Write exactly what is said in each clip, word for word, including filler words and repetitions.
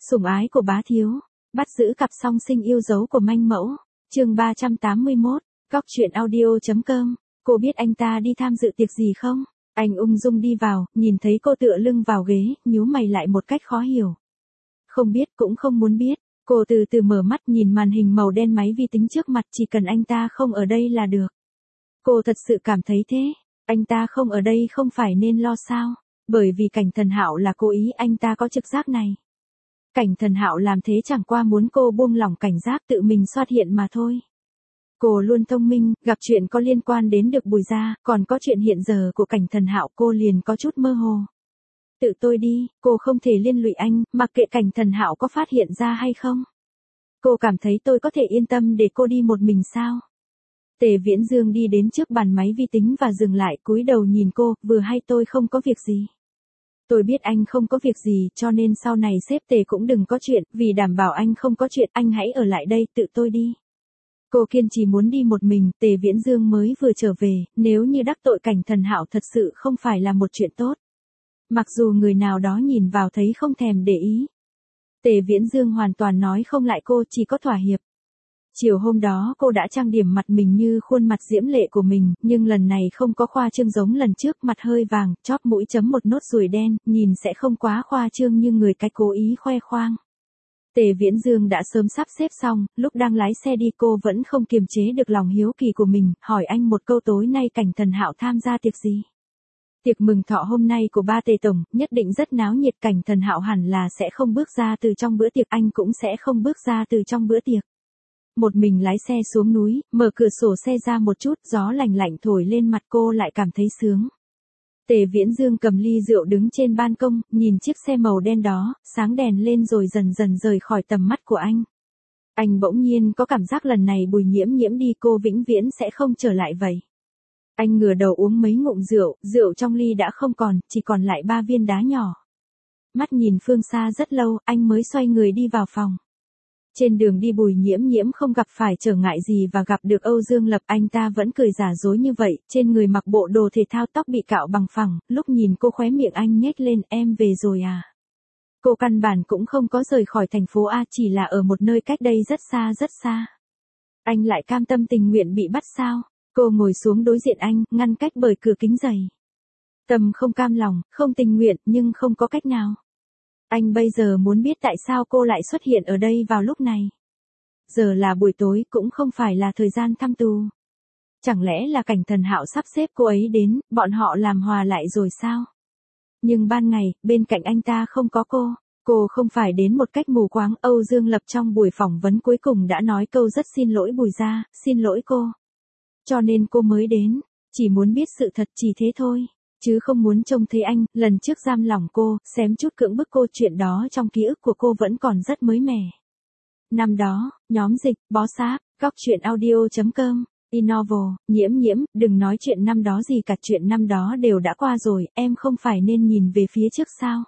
Sủng ái của bá thiếu, bắt giữ cặp song sinh yêu dấu của manh mẫu, chương ba trăm tám mươi mốt, Cóc truyện audio.com, cô biết anh ta đi tham dự tiệc gì không? Anh ung dung đi vào, nhìn thấy cô tựa lưng vào ghế, nhíu mày lại một cách khó hiểu. Không biết cũng không muốn biết, cô từ từ mở mắt nhìn màn hình màu đen máy vi tính trước mặt, chỉ cần anh ta không ở đây là được. Cô thật sự cảm thấy thế, anh ta không ở đây không phải nên lo sao, bởi vì Cảnh Thần Hạo là cố ý, anh ta có trực giác này. Cảnh Thần Hạo làm thế chẳng qua muốn cô buông lỏng cảnh giác tự mình xuất hiện mà thôi. Cô luôn thông minh, gặp chuyện có liên quan đến được Bùi gia, còn có chuyện hiện giờ của Cảnh Thần Hạo cô liền có chút mơ hồ. Tự tôi đi, cô không thể liên lụy anh, mặc kệ Cảnh Thần Hạo có phát hiện ra hay không. Cô cảm thấy tôi có thể yên tâm để cô đi một mình sao? Tề Viễn Dương đi đến trước bàn máy vi tính và dừng lại, cúi đầu nhìn cô, vừa hay tôi không có việc gì. Tôi biết anh không có việc gì, cho nên sau này sếp Tề cũng đừng có chuyện, vì đảm bảo anh không có chuyện, anh hãy ở lại đây, tự tôi đi. Cô kiên trì muốn đi một mình, Tề Viễn Dương mới vừa trở về, nếu như đắc tội Cảnh Thần Hạo thật sự không phải là một chuyện tốt. Mặc dù người nào đó nhìn vào thấy không thèm để ý. Tề Viễn Dương hoàn toàn nói không lại cô, chỉ có thỏa hiệp. Chiều hôm đó cô đã trang điểm mặt mình như khuôn mặt diễm lệ của mình, nhưng lần này không có khoa trương giống lần trước, mặt hơi vàng, chóp mũi chấm một nốt ruồi đen, nhìn sẽ không quá khoa trương như người cái cố ý khoe khoang. Tề Viễn Dương đã sớm sắp xếp xong, lúc đang lái xe đi cô vẫn không kiềm chế được lòng hiếu kỳ của mình, hỏi anh một câu tối nay Cảnh Thần Hạo tham gia tiệc gì? Tiệc mừng thọ hôm nay của ba Tề tổng, nhất định rất náo nhiệt, Cảnh Thần Hạo hẳn là sẽ không bước ra từ trong bữa tiệc, anh cũng sẽ không bước ra từ trong bữa tiệc. Một mình lái xe xuống núi, mở cửa sổ xe ra một chút, gió lạnh lạnh thổi lên mặt cô lại cảm thấy sướng. Tề Viễn Dương cầm ly rượu đứng trên ban công, nhìn chiếc xe màu đen đó, sáng đèn lên rồi dần dần rời khỏi tầm mắt của anh. Anh bỗng nhiên có cảm giác lần này Bùi Nhiễm Nhiễm đi cô vĩnh viễn sẽ không trở lại vậy. Anh ngửa đầu uống mấy ngụm rượu, rượu trong ly đã không còn, chỉ còn lại ba viên đá nhỏ. Mắt nhìn phương xa rất lâu, anh mới xoay người đi vào phòng. Trên đường đi Bùi Nhiễm Nhiễm không gặp phải trở ngại gì và gặp được Âu Dương Lập, anh ta vẫn cười giả dối như vậy, trên người mặc bộ đồ thể thao, tóc bị cạo bằng phẳng, lúc nhìn cô khóe miệng anh nhếch lên, em về rồi à? Cô căn bản cũng không có rời khỏi thành phố A, chỉ là ở một nơi cách đây rất xa rất xa. Anh lại cam tâm tình nguyện bị bắt sao? Cô ngồi xuống đối diện anh, ngăn cách bởi cửa kính dày. Tâm không cam lòng, không tình nguyện, nhưng không có cách nào. Anh bây giờ muốn biết tại sao cô lại xuất hiện ở đây vào lúc này. Giờ là buổi tối, cũng không phải là thời gian thăm tù. Chẳng lẽ là Cảnh Thần Hạo sắp xếp cô ấy đến, bọn họ làm hòa lại rồi sao? Nhưng ban ngày, bên cạnh anh ta không có cô. Cô không phải đến một cách mù quáng. Âu Dương Lập trong buổi phỏng vấn cuối cùng đã nói câu rất xin lỗi Bùi gia, xin lỗi cô. Cho nên cô mới đến, chỉ muốn biết sự thật, chỉ thế thôi. Chứ không muốn trông thấy anh, lần trước giam lỏng cô, xém chút cưỡng bức cô, chuyện đó trong ký ức của cô vẫn còn rất mới mẻ. Năm đó, nhóm dịch, bó sát, Cóc truyện audio.com, Innovo, Nhiễm Nhiễm, đừng nói chuyện năm đó gì cả, chuyện năm đó đều đã qua rồi, em không phải nên nhìn về phía trước sao?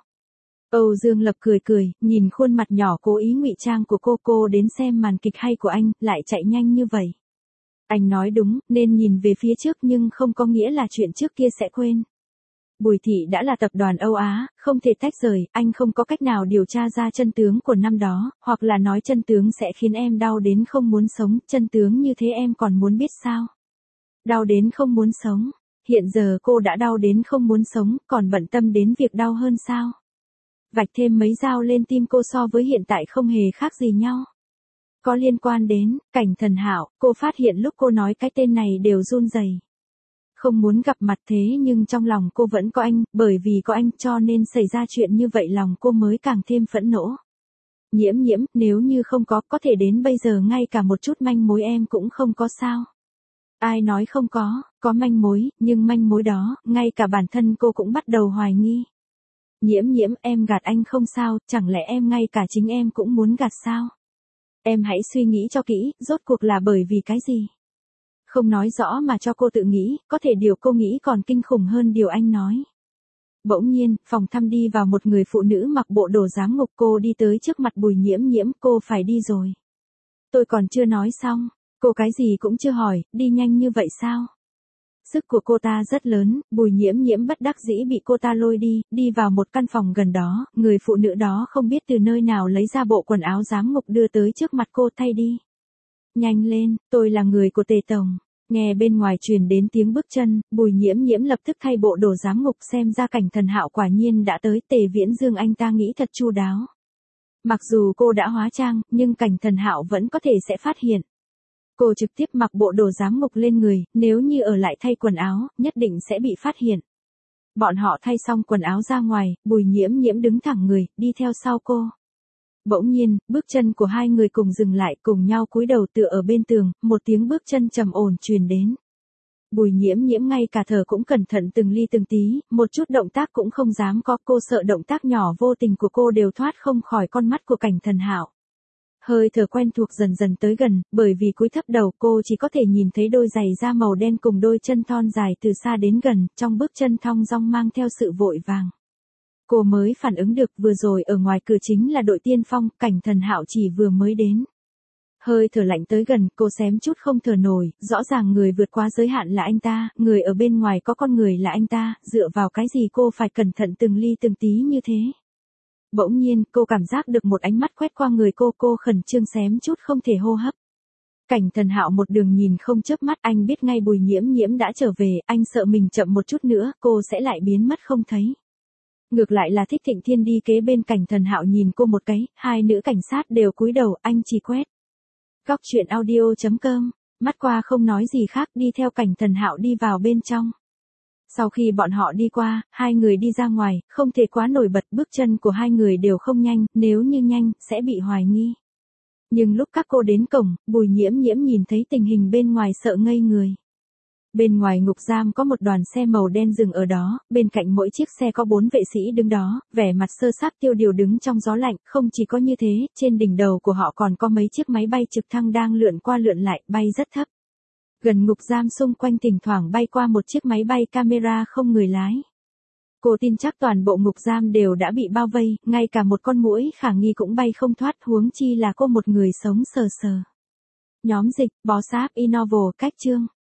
Âu Dương Lập cười cười, nhìn khuôn mặt nhỏ cố ý ngụy trang của cô, cô đến xem màn kịch hay của anh, lại chạy nhanh như vậy. Anh nói đúng, nên nhìn về phía trước nhưng không có nghĩa là chuyện trước kia sẽ quên. Bùi Thị đã là tập đoàn Âu Á, không thể tách rời, anh không có cách nào điều tra ra chân tướng của năm đó, hoặc là nói chân tướng sẽ khiến em đau đến không muốn sống, chân tướng như thế em còn muốn biết sao? Đau đến không muốn sống, hiện giờ cô đã đau đến không muốn sống, còn bận tâm đến việc đau hơn sao? Vạch thêm mấy dao lên tim cô so với hiện tại không hề khác gì nhau. Có liên quan đến Cảnh Thần Hạo, cô phát hiện lúc cô nói cái tên này đều run rẩy. Không muốn gặp mặt thế nhưng trong lòng cô vẫn có anh, bởi vì có anh cho nên xảy ra chuyện như vậy lòng cô mới càng thêm phẫn nộ. Nhiễm Nhiễm, nếu như không có, có thể đến bây giờ ngay cả một chút manh mối em cũng không có sao? Ai nói không có, có manh mối, nhưng manh mối đó, ngay cả bản thân cô cũng bắt đầu hoài nghi. Nhiễm Nhiễm, em gạt anh không sao, chẳng lẽ em ngay cả chính em cũng muốn gạt sao? Em hãy suy nghĩ cho kỹ, rốt cuộc là bởi vì cái gì? Không nói rõ mà cho cô tự nghĩ, có thể điều cô nghĩ còn kinh khủng hơn điều anh nói. Bỗng nhiên, phòng thăm đi vào một người phụ nữ mặc bộ đồ giám ngục, cô đi tới trước mặt Bùi Nhiễm Nhiễm, cô phải đi rồi. Tôi còn chưa nói xong, cô cái gì cũng chưa hỏi, đi nhanh như vậy sao? Sức của cô ta rất lớn, Bùi Nhiễm Nhiễm bất đắc dĩ bị cô ta lôi đi, đi vào một căn phòng gần đó, người phụ nữ đó không biết từ nơi nào lấy ra bộ quần áo giám ngục đưa tới trước mặt cô thay đi. Nhanh lên, tôi là người của Tề Tổng. Nghe bên ngoài truyền đến tiếng bước chân, Bùi Nhiễm Nhiễm lập tức thay bộ đồ giám ngục, xem ra Cảnh Thần Hạo quả nhiên đã tới. Tề Viễn Dương anh ta nghĩ thật chu đáo. Mặc dù cô đã hóa trang, nhưng Cảnh Thần Hạo vẫn có thể sẽ phát hiện. Cô trực tiếp mặc bộ đồ giám ngục lên người, nếu như ở lại thay quần áo, nhất định sẽ bị phát hiện. Bọn họ thay xong quần áo ra ngoài, Bùi Nhiễm Nhiễm đứng thẳng người, đi theo sau cô. Bỗng nhiên, bước chân của hai người cùng dừng lại, cùng nhau cúi đầu tựa ở bên tường, một tiếng bước chân trầm ổn truyền đến. Bùi Nhiễm Nhiễm ngay cả thở cũng cẩn thận từng ly từng tí, một chút động tác cũng không dám có, cô sợ động tác nhỏ vô tình của cô đều thoát không khỏi con mắt của Cảnh Thần Hạo. Hơi thở quen thuộc dần dần tới gần, bởi vì cúi thấp đầu cô chỉ có thể nhìn thấy đôi giày da màu đen cùng đôi chân thon dài từ xa đến gần, trong bước chân thong dong mang theo sự vội vàng. Cô mới phản ứng được vừa rồi ở ngoài cửa chính là đội tiên phong, Cảnh Thần Hạo chỉ vừa mới đến. Hơi thở lạnh tới gần, cô xém chút không thở nổi, rõ ràng người vượt qua giới hạn là anh ta, người ở bên ngoài có con người là anh ta, dựa vào cái gì cô phải cẩn thận từng ly từng tí như thế. Bỗng nhiên, cô cảm giác được một ánh mắt quét qua người cô, cô khẩn trương xém chút không thể hô hấp. Cảnh Thần Hạo một đường nhìn không chớp mắt, anh biết ngay Bùi Nhiễm Nhiễm đã trở về, anh sợ mình chậm một chút nữa, cô sẽ lại biến mất không thấy. Ngược lại là Thích Thịnh Thiên đi kế bên Cảnh Thần Hạo nhìn cô một cái, hai nữ cảnh sát đều cúi đầu, anh chỉ quét. Góc truyện audio chấm com, mắt qua không nói gì khác, đi theo Cảnh Thần Hạo đi vào bên trong. Sau khi bọn họ đi qua, hai người đi ra ngoài, không thể quá nổi bật, bước chân của hai người đều không nhanh, nếu như nhanh, sẽ bị hoài nghi. Nhưng lúc các cô đến cổng, Bùi Nhiễm Nhiễm nhìn thấy tình hình bên ngoài sợ ngây người. Bên ngoài ngục giam có một đoàn xe màu đen dừng ở đó, bên cạnh mỗi chiếc xe có bốn vệ sĩ đứng đó, vẻ mặt sơ sát tiêu điều đứng trong gió lạnh, không chỉ có như thế, trên đỉnh đầu của họ còn có mấy chiếc máy bay trực thăng đang lượn qua lượn lại, bay rất thấp. Gần ngục giam xung quanh thỉnh thoảng bay qua một chiếc máy bay camera không người lái. Cô tin chắc toàn bộ ngục giam đều đã bị bao vây, ngay cả một con muỗi khả nghi cũng bay không thoát, huống chi là cô một người sống sờ sờ. Nhóm dịch, bó sáp Innovel, cách chương.